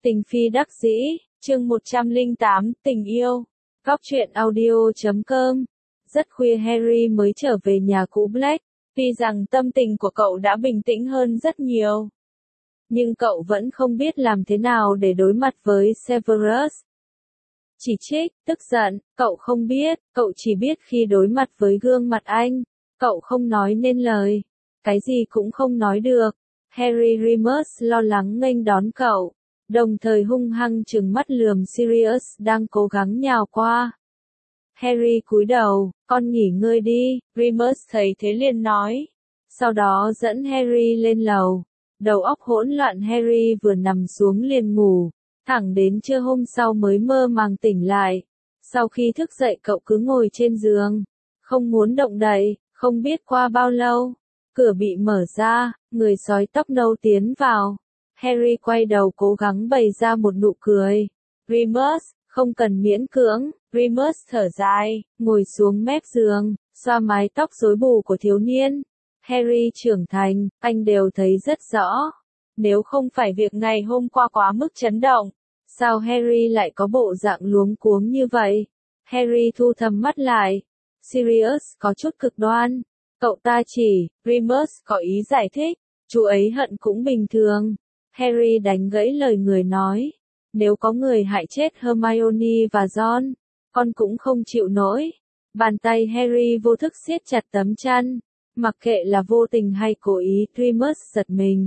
Tình phi đắc dĩ, chương 108, tình yêu. Góc truyện audio.com. Rất khuya Harry mới trở về nhà cũ Black, tuy rằng tâm tình của cậu đã bình tĩnh hơn rất nhiều. Nhưng cậu vẫn không biết làm thế nào để đối mặt với Severus. Chỉ trích, tức giận, cậu không biết, cậu chỉ biết khi đối mặt với gương mặt anh, cậu không nói nên lời, cái gì cũng không nói được. Harry Remus lo lắng nghênh đón cậu, đồng thời hung hăng trừng mắt lườm Sirius đang cố gắng nhào qua. Harry cúi đầu, con nghỉ ngơi đi, Remus thấy thế liền nói. Sau đó dẫn Harry lên lầu. Đầu óc hỗn loạn Harry vừa nằm xuống liền ngủ, thẳng đến trưa hôm sau mới mơ màng tỉnh lại. Sau khi thức dậy cậu cứ ngồi trên giường, không muốn động đậy, không biết qua bao lâu. Cửa bị mở ra, người sói tóc nâu tiến vào. Harry quay đầu cố gắng bày ra một nụ cười. Remus, không cần miễn cưỡng, Remus thở dài, ngồi xuống mép giường, xoa mái tóc rối bù của thiếu niên. Harry trưởng thành, anh đều thấy rất rõ. Nếu không phải việc ngày hôm qua quá mức chấn động, sao Harry lại có bộ dạng luống cuống như vậy? Harry thu thầm mắt lại. Sirius có chút cực đoan. Cậu ta chỉ, Remus có ý giải thích, chú ấy hận cũng bình thường. Harry đánh gãy lời người nói. Nếu có người hại chết Hermione và Ron, con cũng không chịu nổi. Bàn tay Harry vô thức siết chặt tấm chăn. Mặc kệ là vô tình hay cố ý, Remus giật mình.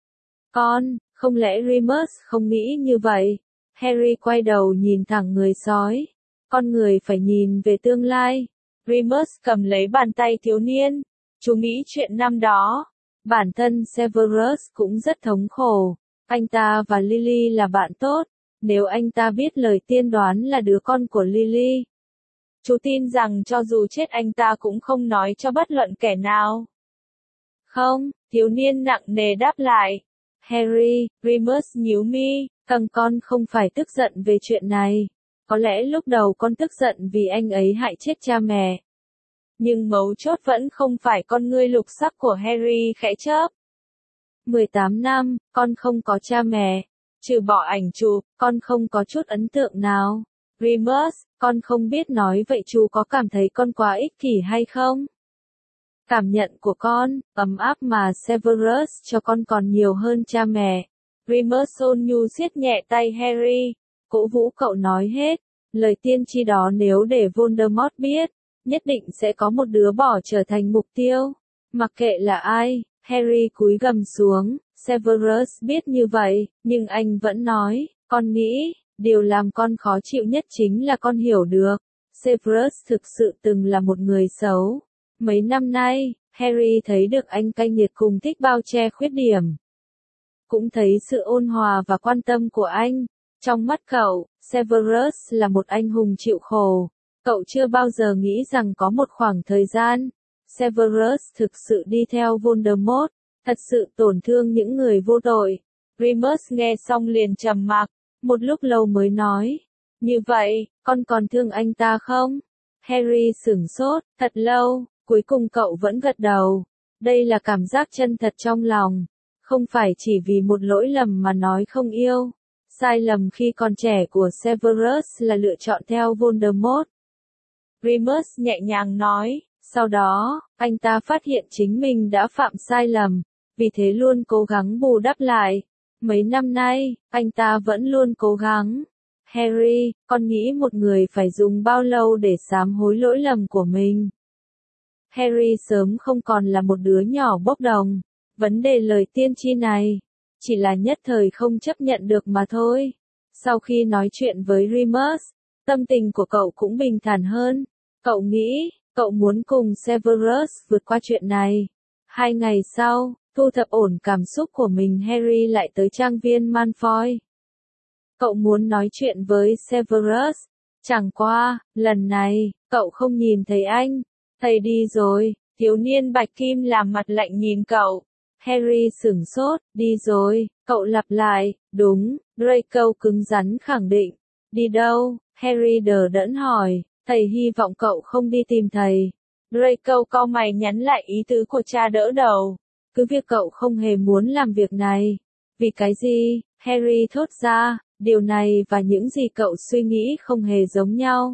Con, không lẽ Remus không nghĩ như vậy? Harry quay đầu nhìn thẳng người sói. Con người phải nhìn về tương lai. Remus cầm lấy bàn tay thiếu niên. Chú nghĩ chuyện năm đó. Bản thân Severus cũng rất thống khổ. Anh ta và Lily là bạn tốt. Nếu anh ta biết lời tiên đoán là đứa con của Lily, chú tin rằng cho dù chết anh ta cũng không nói cho bất luận kẻ nào. Không, thiếu niên nặng nề đáp lại. Harry, Remus nhíu mi, con không phải tức giận về chuyện này. Có lẽ lúc đầu con tức giận vì anh ấy hại chết cha mẹ. Nhưng mấu chốt vẫn không phải con ngươi lục sắc của Harry khẽ chớp. 18 năm, con không có cha mẹ. Trừ bỏ ảnh chụp, con không có chút ấn tượng nào. Remus, con không biết nói vậy chú có cảm thấy con quá ích kỷ hay không? Cảm nhận của con, ấm áp mà Severus cho con còn nhiều hơn cha mẹ. Remus ôn nhu siết nhẹ tay Harry, cổ vũ cậu nói hết. Lời tiên tri đó nếu để Voldemort biết, nhất định sẽ có một đứa bỏ trở thành mục tiêu. Mặc kệ là ai, Harry cúi gằm xuống. Severus biết như vậy, nhưng anh vẫn nói, con nghĩ, điều làm con khó chịu nhất chính là con hiểu được. Severus thực sự từng là một người xấu. Mấy năm nay, Harry thấy được anh cay nghiệt cùng thích bao che khuyết điểm. Cũng thấy sự ôn hòa và quan tâm của anh. Trong mắt cậu, Severus là một anh hùng chịu khổ. Cậu chưa bao giờ nghĩ rằng có một khoảng thời gian, Severus thực sự đi theo Voldemort, thật sự tổn thương những người vô tội. Remus nghe xong liền trầm mặc, một lúc lâu mới nói. Như vậy, con còn thương anh ta không? Harry sửng sốt, thật lâu, cuối cùng cậu vẫn gật đầu. Đây là cảm giác chân thật trong lòng. Không phải chỉ vì một lỗi lầm mà nói không yêu. Sai lầm khi còn trẻ của Severus là lựa chọn theo Voldemort. Remus nhẹ nhàng nói, sau đó, anh ta phát hiện chính mình đã phạm sai lầm, vì thế luôn cố gắng bù đắp lại. Mấy năm nay, anh ta vẫn luôn cố gắng. Harry, con nghĩ một người phải dùng bao lâu để sám hối lỗi lầm của mình? Harry sớm không còn là một đứa nhỏ bốc đồng. Vấn đề lời tiên tri này, chỉ là nhất thời không chấp nhận được mà thôi. Sau khi nói chuyện với Remus, tâm tình của cậu cũng bình thản hơn. Cậu nghĩ, cậu muốn cùng Severus vượt qua chuyện này. 2 ngày sau, thu thập ổn cảm xúc của mình Harry lại tới trang viên Malfoy. Cậu muốn nói chuyện với Severus. Chẳng qua, lần này, cậu không nhìn thấy anh. Thầy đi rồi, thiếu niên bạch kim làm mặt lạnh nhìn cậu. Harry sửng sốt, đi rồi, cậu lặp lại, đúng, Draco cứng rắn khẳng định. Đi đâu? Harry đờ đẫn hỏi, thầy hy vọng cậu không đi tìm thầy. Draco cau mày nhắn lại ý tứ của cha đỡ đầu. Cứ việc cậu không hề muốn làm việc này. Vì cái gì? Harry thốt ra, điều này và những gì cậu suy nghĩ không hề giống nhau.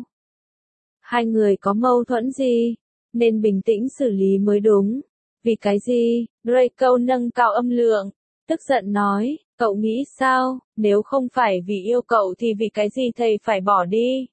Hai người có mâu thuẫn gì? Nên bình tĩnh xử lý mới đúng. Vì cái gì? Draco nâng cao âm lượng, tức giận nói, cậu nghĩ sao, nếu không phải vì yêu cậu thì vì cái gì thầy phải bỏ đi?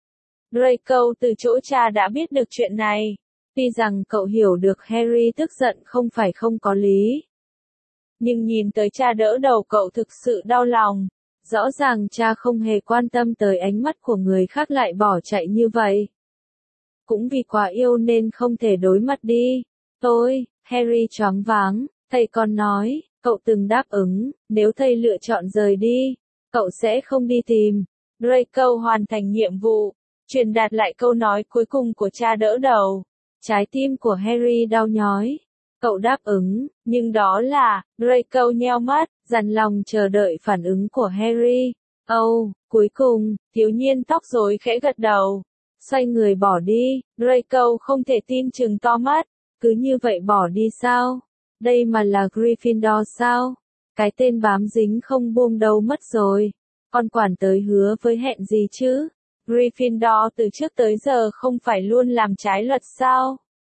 Draco từ chỗ cha đã biết được chuyện này. Tuy rằng cậu hiểu được Harry tức giận không phải không có lý. Nhưng nhìn tới cha đỡ đầu cậu thực sự đau lòng. Rõ ràng cha không hề quan tâm tới ánh mắt của người khác lại bỏ chạy như vậy. Cũng vì quá yêu nên không thể đối mặt đi. Harry choáng váng, thầy còn nói, cậu từng đáp ứng, nếu thầy lựa chọn rời đi, cậu sẽ không đi tìm. Draco hoàn thành nhiệm vụ, truyền đạt lại câu nói cuối cùng của cha đỡ đầu. Trái tim của Harry đau nhói. Cậu đáp ứng, nhưng đó là, Draco nheo mắt, dằn lòng chờ đợi phản ứng của Harry. Cuối cùng, thiếu niên tóc rối khẽ gật đầu. Xoay người bỏ đi, Draco không thể tin chừng to mắt. Cứ như vậy bỏ đi sao? Đây mà là Gryffindor sao? Cái tên bám dính không buông đâu mất rồi. Con quản tới hứa với hẹn gì chứ? Gryffindor từ trước tới giờ không phải luôn làm trái luật sao?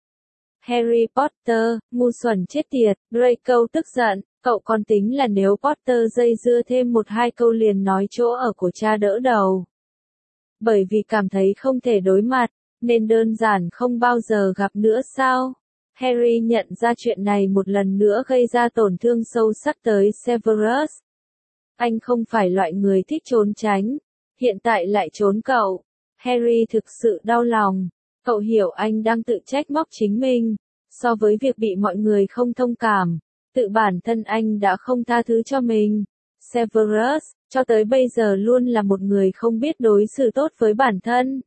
Harry Potter, ngu xuẩn chết tiệt, Draco tức giận, cậu còn tính là nếu Potter dây dưa thêm một hai câu liền nói chỗ ở của cha đỡ đầu. Bởi vì cảm thấy không thể đối mặt, nên đơn giản không bao giờ gặp nữa sao? Harry nhận ra chuyện này một lần nữa gây ra tổn thương sâu sắc tới Severus. Anh không phải loại người thích trốn tránh, hiện tại lại trốn cậu. Harry thực sự đau lòng. Cậu hiểu anh đang tự trách móc chính mình. So với việc bị mọi người không thông cảm, tự bản thân anh đã không tha thứ cho mình. Severus, cho tới bây giờ luôn là một người không biết đối xử tốt với bản thân.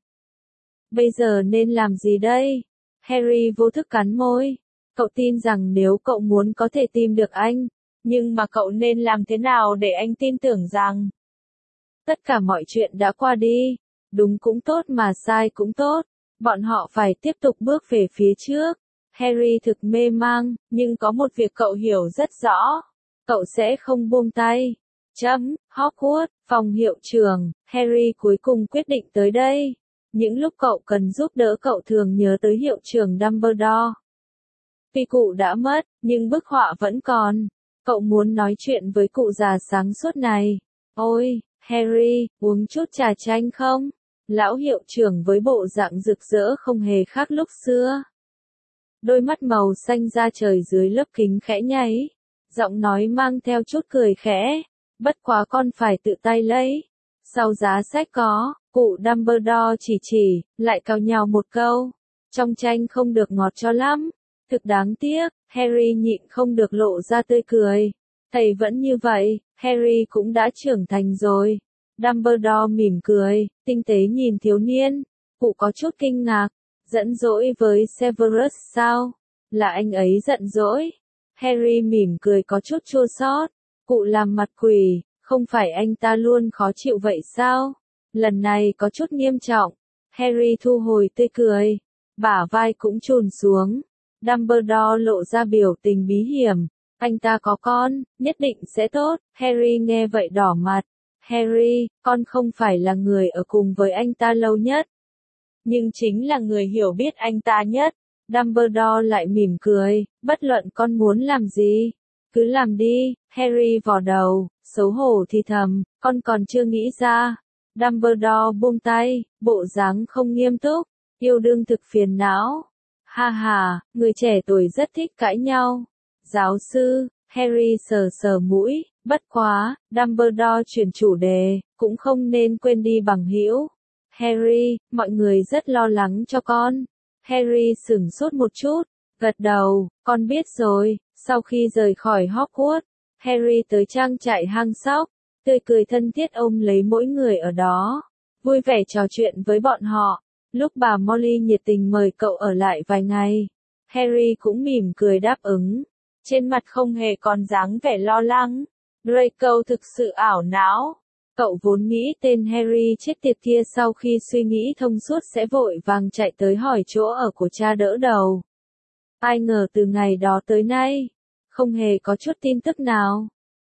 Bây giờ nên làm gì đây? Harry vô thức cắn môi. Cậu tin rằng nếu cậu muốn có thể tìm được anh, nhưng mà cậu nên làm thế nào để anh tin tưởng rằng tất cả mọi chuyện đã qua đi, đúng cũng tốt mà sai cũng tốt, bọn họ phải tiếp tục bước về phía trước. Harry thực mê mang, nhưng có một việc cậu hiểu rất rõ, cậu sẽ không buông tay. Hogwarts, phòng hiệu trưởng, Harry cuối cùng quyết định tới đây. Những lúc cậu cần giúp đỡ cậu thường nhớ tới hiệu trưởng Dumbledore. Tuy cụ đã mất, nhưng bức họa vẫn còn. Cậu muốn nói chuyện với cụ già sáng suốt này. Ôi, Harry, uống chút trà chanh không? Lão hiệu trưởng với bộ dạng rực rỡ không hề khác lúc xưa. Đôi mắt màu xanh da trời dưới lớp kính khẽ nháy. Giọng nói mang theo chút cười khẽ. Bất quá con phải tự tay lấy. Sau giá sách có, cụ Dumbledore chỉ, lại cào nhào một câu. Trong tranh không được ngọt cho lắm. Thực đáng tiếc, Harry nhịn không được lộ ra tươi cười. Thầy vẫn như vậy, Harry cũng đã trưởng thành rồi. Dumbledore mỉm cười, tinh tế nhìn thiếu niên. Cụ có chút kinh ngạc. Giận dỗi với Severus sao? Là anh ấy giận dỗi. Harry mỉm cười có chút chua xót. Cụ làm mặt quỷ, không phải anh ta luôn khó chịu vậy sao? Lần này có chút nghiêm trọng. Harry thu hồi tươi cười. Bả vai cũng chùn xuống. Dumbledore lộ ra biểu tình bí hiểm. Anh ta có con, nhất định sẽ tốt. Harry nghe vậy đỏ mặt. Harry, con không phải là người ở cùng với anh ta lâu nhất. Nhưng chính là người hiểu biết anh ta nhất. Dumbledore lại mỉm cười, bất luận con muốn làm gì. Cứ làm đi, Harry vò đầu, xấu hổ thì thầm, con còn chưa nghĩ ra. Dumbledore buông tay, bộ dáng không nghiêm túc, yêu đương thực phiền não. Ha ha, người trẻ tuổi rất thích cãi nhau. Giáo sư, Harry sờ sờ mũi, bất quá, Dumbledore chuyển chủ đề, cũng không nên quên đi bằng hữu. Harry, mọi người rất lo lắng cho con. Harry sửng sốt một chút, gật đầu, con biết rồi. Sau khi rời khỏi Hogwarts, Harry tới trang trại hang sóc, tươi cười thân thiết ôm lấy mỗi người ở đó, vui vẻ trò chuyện với bọn họ. Lúc bà Molly nhiệt tình mời cậu ở lại vài ngày, Harry cũng mỉm cười đáp ứng, trên mặt không hề còn dáng vẻ lo lắng. Draco thực sự ảo não. Cậu vốn nghĩ tên Harry chết tiệt kia sau khi suy nghĩ thông suốt sẽ vội vàng chạy tới hỏi chỗ ở của cha đỡ đầu. Ai ngờ từ ngày đó tới nay, không hề có chút tin tức nào.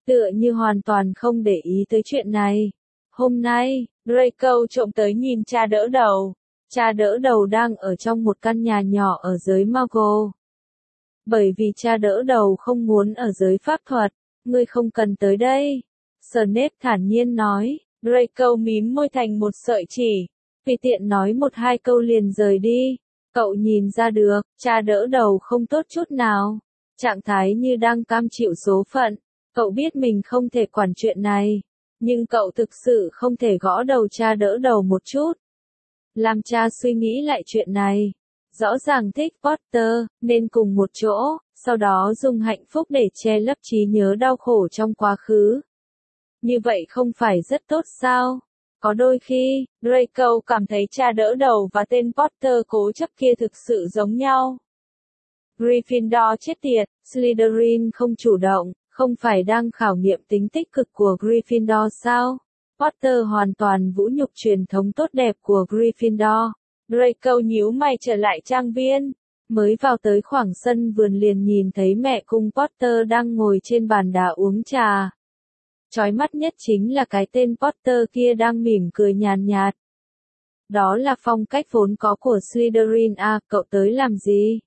tựa như hoàn toàn không để ý tới chuyện này. Hôm nay, Draco trộm tới nhìn cha đỡ đầu. Cha đỡ đầu đang ở trong một căn nhà nhỏ ở giới Muggle. Bởi vì cha đỡ đầu không muốn ở giới pháp thuật, ngươi không cần tới đây. Snape thản nhiên nói. Draco mím môi thành một sợi chỉ, tùy tiện nói một hai câu liền rời đi. Cậu nhìn ra được, cha đỡ đầu không tốt chút nào. Trạng thái như đang cam chịu số phận. Cậu biết mình không thể quản chuyện này. Nhưng cậu thực sự không thể gõ đầu cha đỡ đầu một chút. Làm cha suy nghĩ lại chuyện này. Rõ ràng thích Potter, nên cùng một chỗ, sau đó dùng hạnh phúc để che lấp trí nhớ đau khổ trong quá khứ. Như vậy không phải rất tốt sao? Có đôi khi, Draco cảm thấy cha đỡ đầu và tên Potter cố chấp kia thực sự giống nhau. Gryffindor chết tiệt, Slytherin không chủ động, không phải đang khảo nghiệm tính tích cực của Gryffindor sao? Potter hoàn toàn vũ nhục truyền thống tốt đẹp của Gryffindor. Draco nhíu mày trở lại trang viên. Mới vào tới khoảng sân vườn liền nhìn thấy mẹ cùng Potter đang ngồi trên bàn đá uống trà. Chói mắt nhất chính là cái tên Potter kia đang mỉm cười nhàn nhạt. Đó là phong cách vốn có của Slytherin à, cậu tới làm gì?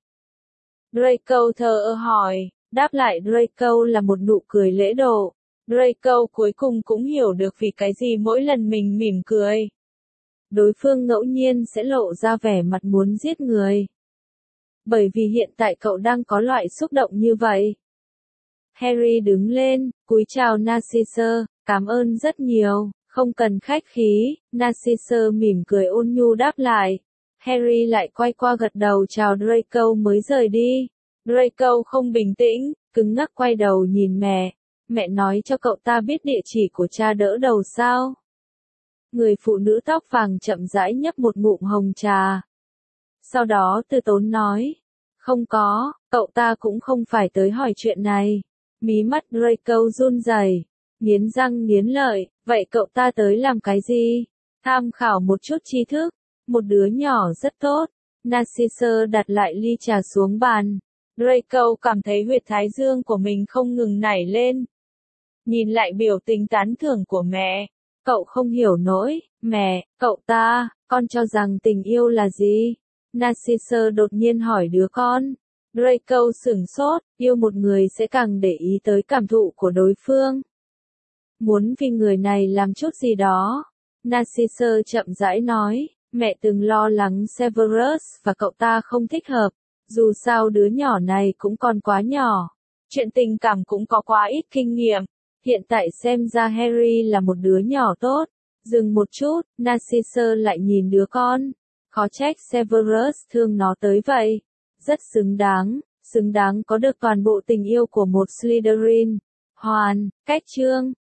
Draco thờ ơ hỏi, đáp lại Draco là một nụ cười lễ độ. Draco cuối cùng cũng hiểu được vì cái gì mỗi lần mình mỉm cười. Đối phương ngẫu nhiên sẽ lộ ra vẻ mặt muốn giết người. Bởi vì hiện tại cậu đang có loại xúc động như vậy. Harry đứng lên, cúi chào Narcisse, cảm ơn rất nhiều, không cần khách khí. Narcisse mỉm cười ôn nhu đáp lại. Harry lại quay qua gật đầu chào Draco mới rời đi. Draco không bình tĩnh, cứng ngắc quay đầu nhìn mẹ. Mẹ nói cho cậu ta biết địa chỉ của cha đỡ đầu sao? Người phụ nữ tóc vàng chậm rãi nhấp một ngụm hồng trà. Sau đó từ tốn nói. Không có, cậu ta cũng không phải tới hỏi chuyện này. Mí mắt Draco run rẩy, nghiến răng nghiến lợi, vậy cậu ta tới làm cái gì? Tham khảo một chút tri thức, một đứa nhỏ rất tốt. Narcisse đặt lại ly trà xuống bàn. Draco cảm thấy huyệt thái dương của mình không ngừng nảy lên. Nhìn lại biểu tình tán thưởng của mẹ, cậu không hiểu nổi, mẹ, cậu ta, con cho rằng tình yêu là gì? Narcisse đột nhiên hỏi đứa con. Draco sửng sốt, yêu một người sẽ càng để ý tới cảm thụ của đối phương. Muốn vì người này làm chút gì đó. Narcisse chậm rãi nói, mẹ từng lo lắng Severus và cậu ta không thích hợp. Dù sao đứa nhỏ này cũng còn quá nhỏ. Chuyện tình cảm cũng có quá ít kinh nghiệm. Hiện tại xem ra Harry là một đứa nhỏ tốt. Dừng một chút, Narcisse lại nhìn đứa con. Khó trách Severus thương nó tới vậy. Rất xứng đáng có được toàn bộ tình yêu của một Slytherin. Hoàn, cách chương.